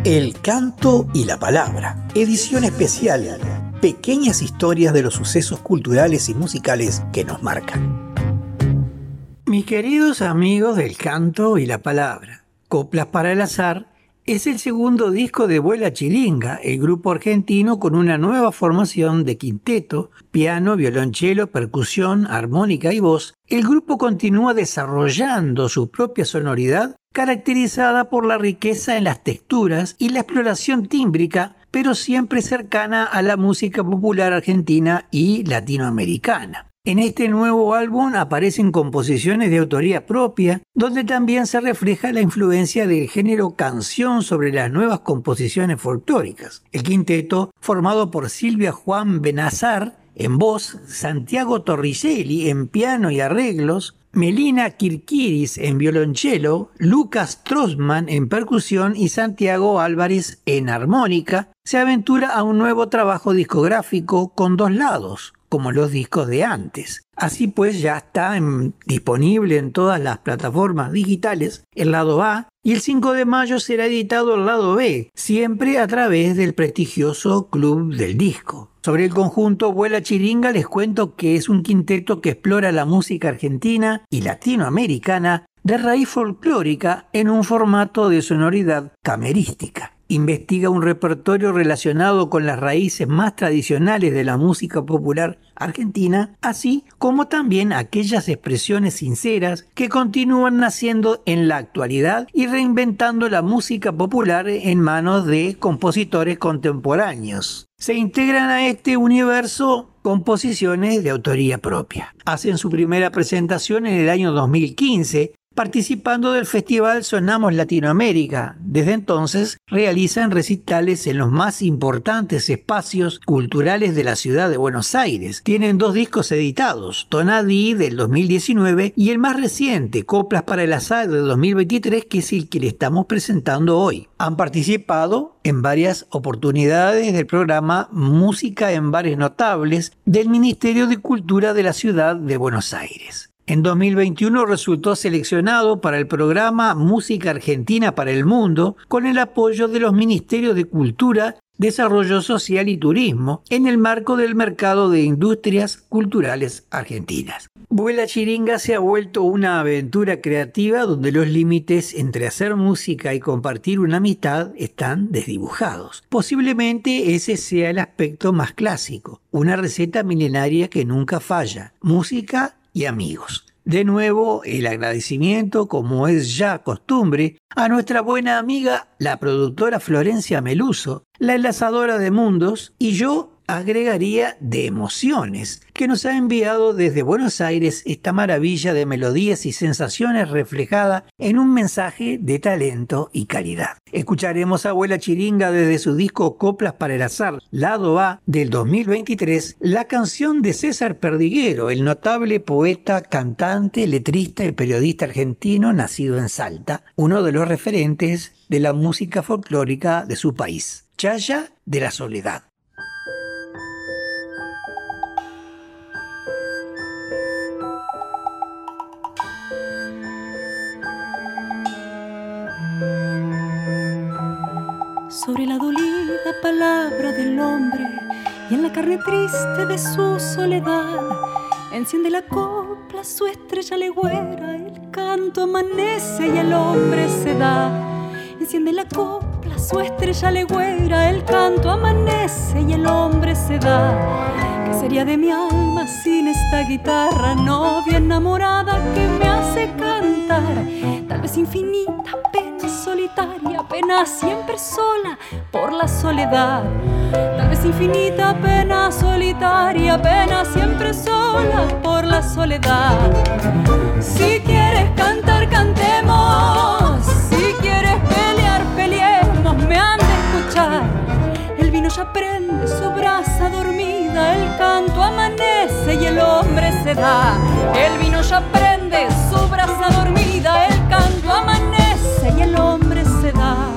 El canto y la palabra, edición especial, pequeñas historias de los sucesos culturales y musicales que nos marcan. Mis queridos amigos del canto y la palabra, Coplas para el Azar es el segundo disco de Vuela Chiringa, el grupo argentino con una nueva formación de quinteto, piano, violonchelo, percusión, armónica y voz. El grupo continúa desarrollando su propia sonoridad, caracterizada por la riqueza en las texturas y la exploración tímbrica, pero siempre cercana a la música popular argentina y latinoamericana. En este nuevo álbum aparecen composiciones de autoría propia, donde también se refleja la influencia del género canción sobre las nuevas composiciones folclóricas. El quinteto, formado por Silvia Juan Benazar en voz, Santiago Torricelli en piano y arreglos, Melina Kirkiris en violonchelo, Lucas Trossman en percusión y Santiago Álvarez en armónica, se aventura a un nuevo trabajo discográfico con dos lados, como los discos de antes. Así pues ya está disponible en todas las plataformas digitales el lado A y el 5 de mayo será editado el lado B, siempre a través del prestigioso Club del Disco. Sobre el conjunto Vuela Chiringa les cuento que es un quinteto que explora la música argentina y latinoamericana de raíz folclórica en un formato de sonoridad camerística. Investiga un repertorio relacionado con las raíces más tradicionales de la música popular argentina, así como también aquellas expresiones sinceras que continúan naciendo en la actualidad y reinventando la música popular en manos de compositores contemporáneos. Se integran a este universo composiciones de autoría propia. Hacen su primera presentación en el año 2015, participando del festival Sonamos Latinoamérica. Desde entonces realizan recitales en los más importantes espacios culturales de la ciudad de Buenos Aires. Tienen dos discos editados, Tonadí del 2019 y el más reciente, Coplas para el Azar del 2023, que es el que le estamos presentando hoy. Han participado en varias oportunidades del programa Música en Bares Notables del Ministerio de Cultura de la ciudad de Buenos Aires. En 2021 resultó seleccionado para el programa Música Argentina para el Mundo con el apoyo de los Ministerios de Cultura, Desarrollo Social y Turismo en el marco del Mercado de Industrias Culturales Argentinas. Vuela Chiringa se ha vuelto una aventura creativa donde los límites entre hacer música y compartir una amistad están desdibujados. Posiblemente ese sea el aspecto más clásico, una receta milenaria que nunca falla, música y amigos. De nuevo, el agradecimiento, como es ya costumbre, a nuestra buena amiga, la productora Florencia Meluso, la enlazadora de mundos, y yo agregaría de emociones, que nos ha enviado desde Buenos Aires esta maravilla de melodías y sensaciones reflejada en un mensaje de talento y calidad. Escucharemos a Vuela Chiringa desde su disco Coplas para el Azar, lado A del 2023, la canción de César Perdiguero, el notable poeta, cantante, letrista y periodista argentino nacido en Salta, uno de los referentes de la música folclórica de su país, Chaya de la Soledad. Sobre la dolida palabra del hombre y en la carne triste de su soledad, enciende la copla su estrella legüera, el canto amanece y el hombre se da. Enciende la copla su estrella legüera, el canto amanece y el hombre se da. ¿Qué sería de mi alma sin esta guitarra, novia enamorada que me hace cantar? Tal vez infinita pena solitaria, pena siempre sola por la soledad. Tal vez infinita pena solitaria, pena siempre sola por la soledad. Si quieres cantar, cantemos. Si quieres pelear, peleemos. Me han de escuchar. El vino ya prende su brasa dormida, el canto amanece y el hombre se da. El vino ya prende su brasa dormida, el canto amanece y el hombre se da.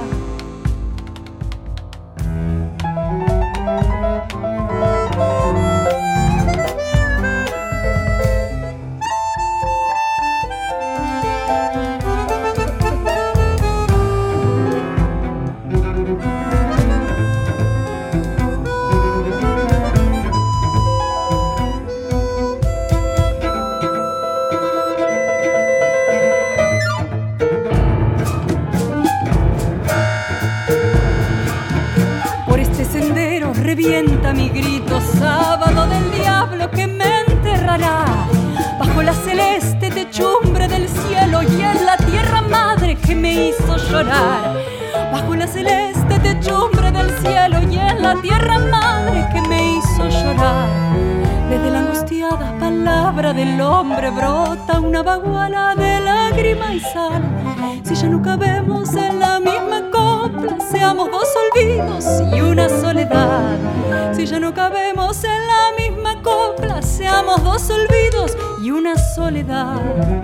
revienta mi grito, sábado del diablo que me enterrará bajo la celeste techumbre del cielo y en la tierra madre que me hizo llorar. Bajo la celeste techumbre del cielo y en la tierra madre que me hizo llorar. Desde la angustiada palabra del hombre brota una baguala de lágrima y sal. Si ya no cabemos en la misma copla, seamos dos olvidos y una soledad. Si ya no cabemos en la misma copla, seamos dos olvidos y una soledad.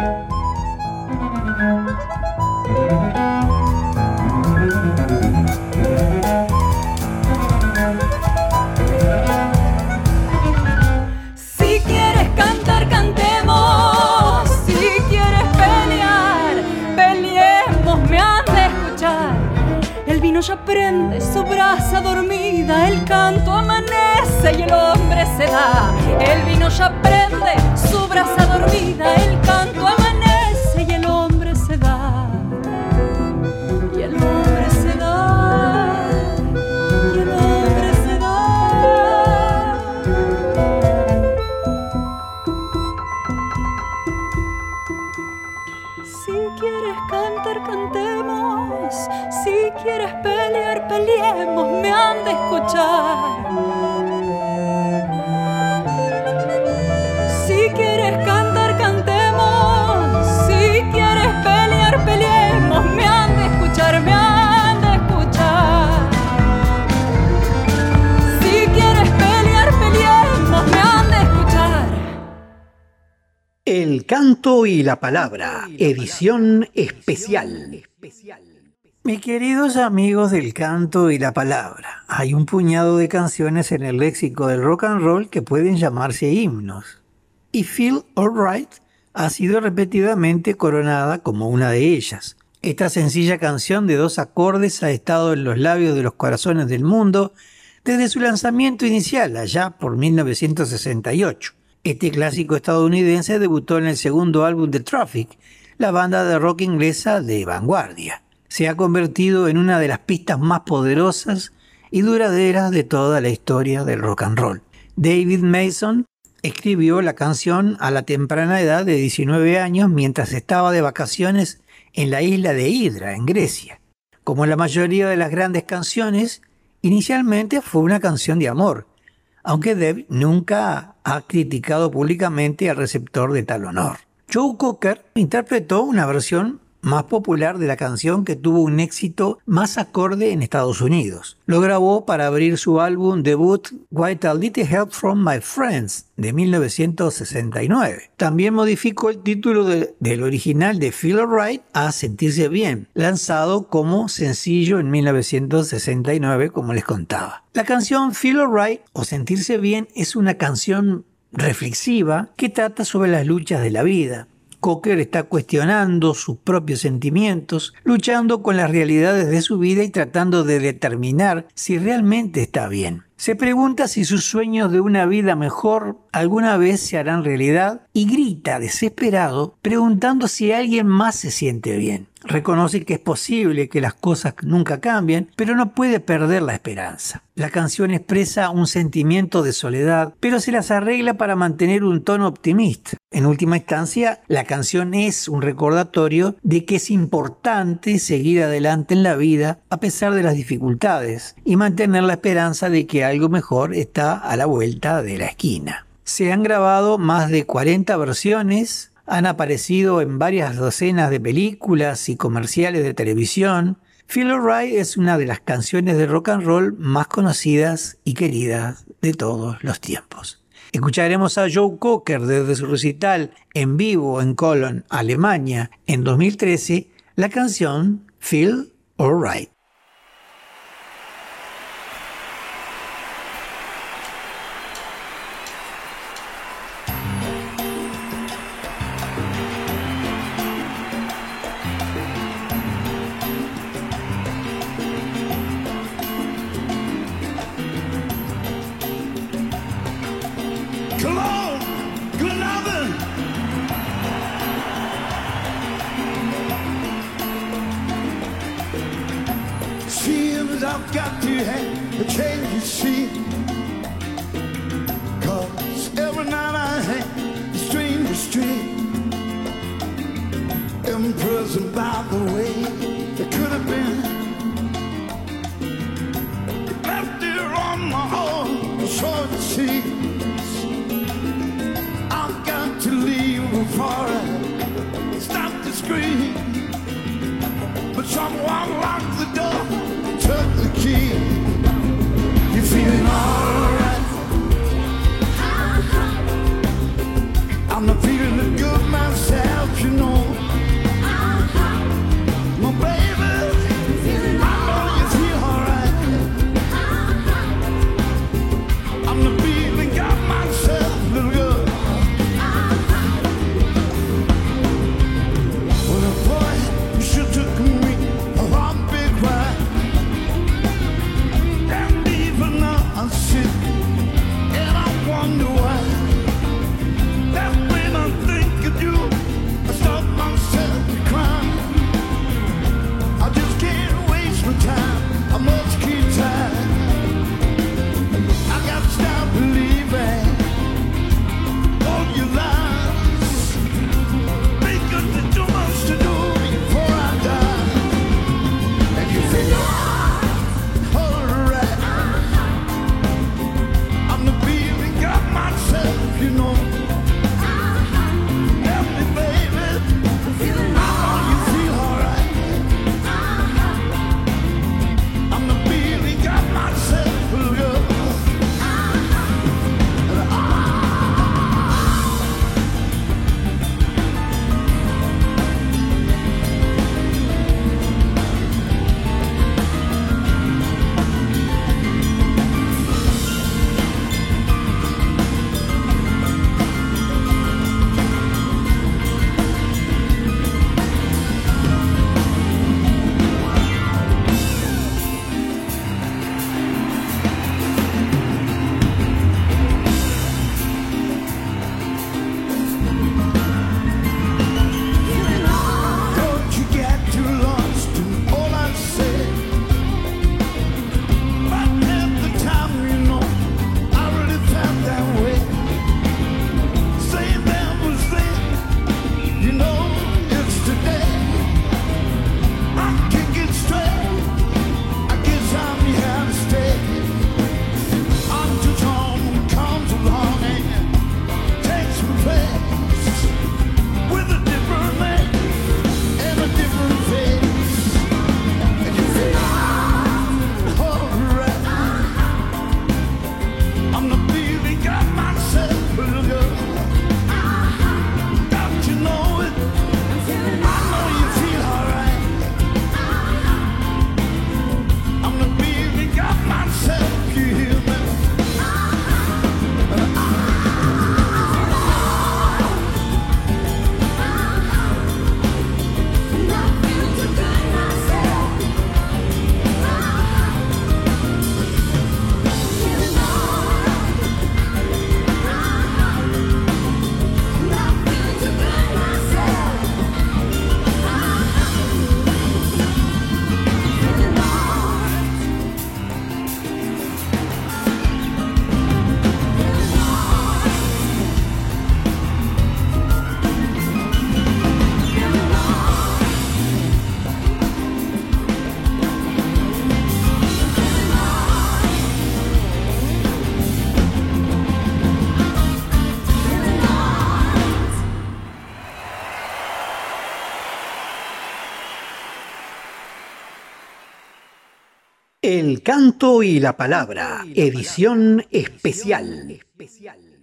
Si quieres cantar, cantemos. Si quieres pelear, peleemos, me han de escuchar. El vino ya prende su brasa dormida, el canto amanece y el hombre se da. El vino ya prende su brasa dormida, el canto amanece y el hombre se da. Y el hombre se da, y el hombre se da. Si quieres cantar, cantemos. Si quieres pelear, peleemos, me han de escuchar. Si quieres cantar, cantemos. Si quieres pelear, peleemos, me han de escuchar, me han de escuchar. Si quieres pelear, peleemos, me han de escuchar. El canto y la palabra, edición especial. Mis queridos amigos del canto y la palabra, hay un puñado de canciones en el léxico del rock and roll que pueden llamarse himnos. Y Feel Alright ha sido repetidamente coronada como una de ellas. Esta sencilla canción de 2 acordes ha estado en los labios de los corazones del mundo desde su lanzamiento inicial, allá por 1968. Este clásico estadounidense debutó en el segundo álbum de Traffic, la banda de rock inglesa de vanguardia. Se ha convertido en una de las pistas más poderosas y duraderas de toda la historia del rock and roll. David Mason escribió la canción a la temprana edad de 19 años mientras estaba de vacaciones en la isla de Hydra, en Grecia. Como la mayoría de las grandes canciones, inicialmente fue una canción de amor, aunque Dave nunca ha criticado públicamente al receptor de tal honor. Joe Cocker interpretó una versión más popular de la canción que tuvo un éxito más acorde en Estados Unidos. Lo grabó para abrir su álbum debut With a Little Help from My Friends de 1969. También modificó el título del original de Feel Alright a Sentirse Bien, lanzado como sencillo en 1969, como les contaba. La canción Feel Alright o Sentirse Bien es una canción reflexiva que trata sobre las luchas de la vida. Cocker está cuestionando sus propios sentimientos, luchando con las realidades de su vida y tratando de determinar si realmente está bien. Se pregunta si sus sueños de una vida mejor alguna vez se harán realidad y grita desesperado preguntando si alguien más se siente bien. Reconoce que es posible que las cosas nunca cambien, pero no puede perder la esperanza. La canción expresa un sentimiento de soledad, pero se las arregla para mantener un tono optimista. En última instancia, la canción es un recordatorio de que es importante seguir adelante en la vida a pesar de las dificultades y mantener la esperanza de que algo mejor está a la vuelta de la esquina. Se han grabado más de 40 versiones, han aparecido en varias docenas de películas y comerciales de televisión. Feel Alright es una de las canciones de rock and roll más conocidas y queridas de todos los tiempos. Escucharemos a Joe Cocker desde su recital en vivo en Cologne, Alemania, en 2013, la canción Feel Alright. I've got to have a change of scene. 'Cause every night I had a stranger's dream. Imprisoned by the way it could have been. Left here on my own, short seas. I've got to leave before I stop the scream. But someone locked the door, took the key. You feeling alright? I'm not feeling good myself, you know. My baby, I know you feel alright. I'm not feeling got myself a little good. Well, a boy, you should took me a long big ride. And even now I'm sick, and I wonder why. That when I think of you, I stop myself to cry. I just can't waste my time, I must keep time. I gotta stop believing all your lies. Because there's too much to do before I die. And you feel alright. I'm the feeling got myself, you know. Help me, baby. I know you feel alright. I'm the feeling got myself, girl. Don't you get too lost in all I said. But at the time, you know, I really felt that way. Saying that was then, you know, it's today. I can't get straight. I guess I'm here to stay. Until someone comes along and takes my place with a different name and a different face. And you feel alright. I'm the feeling got myself a little girl. Don't you know it? I know you feel alright. I'm the feeling got myself, you hear me? El canto y la palabra, edición especial.